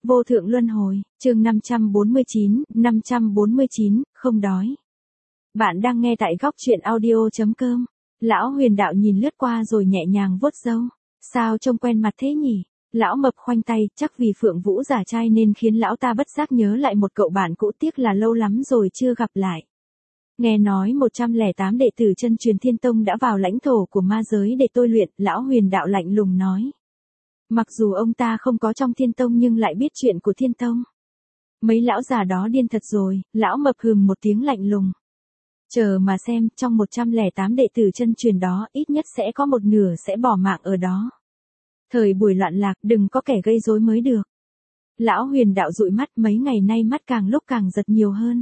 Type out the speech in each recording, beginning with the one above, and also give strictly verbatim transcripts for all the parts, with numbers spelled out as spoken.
Vô thượng luân hồi, chương năm trăm bốn mươi chín, năm trăm bốn mươi chín, không đói. Bạn đang nghe tại góc truyện audio.com. Lão Huyền Đạo nhìn lướt qua rồi nhẹ nhàng vuốt râu. Sao trông quen mặt thế nhỉ? Lão Mập khoanh tay, chắc vì Phượng Vũ giả trai nên khiến lão ta bất giác nhớ lại một cậu bạn cũ, tiếc là lâu lắm rồi chưa gặp lại. Nghe nói một trăm lẻ tám đệ tử chân truyền Thiên Tông đã vào lãnh thổ của ma giới để tôi luyện, Lão Huyền Đạo lạnh lùng nói. Mặc dù ông ta không có trong Thiên Tông nhưng lại biết chuyện của Thiên Tông. Mấy lão già đó điên thật rồi, Lão Mập hừm một tiếng lạnh lùng. Chờ mà xem, trong một trăm lẻ tám đệ tử chân truyền đó, ít nhất sẽ có một nửa sẽ bỏ mạng ở đó. Thời buổi loạn lạc, đừng có kẻ gây rối mới được. Lão Huyền Đạo dụi mắt, mấy ngày nay mắt càng lúc càng giật nhiều hơn.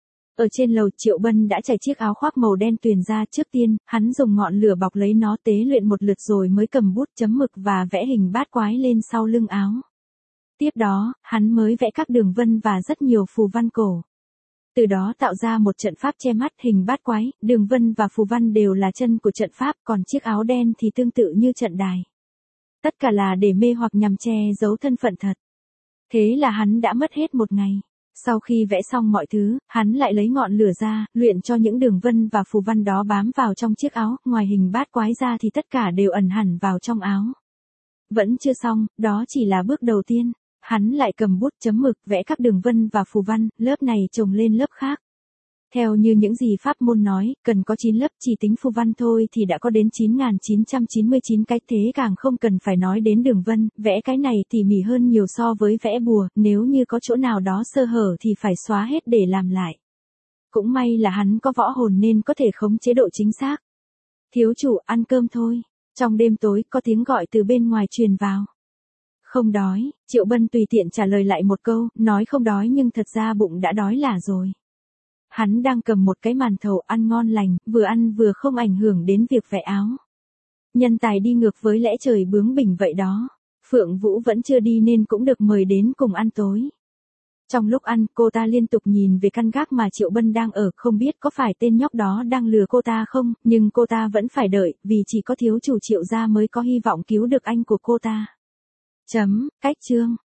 Ở trên lầu, Triệu Bân đã trải chiếc áo khoác màu đen tuyền ra. Trước tiên, hắn dùng ngọn lửa bọc lấy nó tế luyện một lượt rồi mới cầm bút chấm mực và vẽ hình bát quái lên sau lưng áo. Tiếp đó, hắn mới vẽ các đường vân và rất nhiều phù văn cổ. Từ đó tạo ra một trận pháp che mắt. Hình bát quái, đường vân và phù văn đều là chân của trận pháp, còn chiếc áo đen thì tương tự như trận đài. Tất cả là để mê hoặc nhằm che giấu thân phận thật. Thế là hắn đã mất hết một ngày. Sau khi vẽ xong mọi thứ, hắn lại lấy ngọn lửa ra, luyện cho những đường vân và phù văn đó bám vào trong chiếc áo, ngoài hình bát quái ra thì tất cả đều ẩn hẳn vào trong áo. Vẫn chưa xong, đó chỉ là bước đầu tiên. Hắn lại cầm bút chấm mực vẽ các đường vân và phù văn, lớp này chồng lên lớp khác. Theo như những gì pháp môn nói, cần có chín lớp, chỉ tính phù văn thôi thì đã có đến chín nghìn chín trăm chín mươi chín cái, thế càng không cần phải nói đến đường vân, vẽ cái này tỉ mỉ hơn nhiều so với vẽ bùa, nếu như có chỗ nào đó sơ hở thì phải xóa hết để làm lại. Cũng may là hắn có võ hồn nên có thể khống chế độ chính xác. Thiếu chủ, ăn cơm thôi. Trong đêm tối, có tiếng gọi từ bên ngoài truyền vào. Không đói, Triệu Bân tùy tiện trả lời lại một câu, nói không đói nhưng thật ra bụng đã đói lả rồi. Hắn đang cầm một cái màn thầu ăn ngon lành, vừa ăn vừa không ảnh hưởng đến việc vẽ áo. Nhân tài đi ngược với lẽ trời bướng bỉnh vậy đó. Phượng Vũ vẫn chưa đi nên cũng được mời đến cùng ăn tối. Trong lúc ăn, cô ta liên tục nhìn về căn gác mà Triệu Bân đang ở, không biết có phải tên nhóc đó đang lừa cô ta không, nhưng cô ta vẫn phải đợi, vì chỉ có thiếu chủ Triệu gia mới có hy vọng cứu được anh của cô ta. Chấm, cách chương.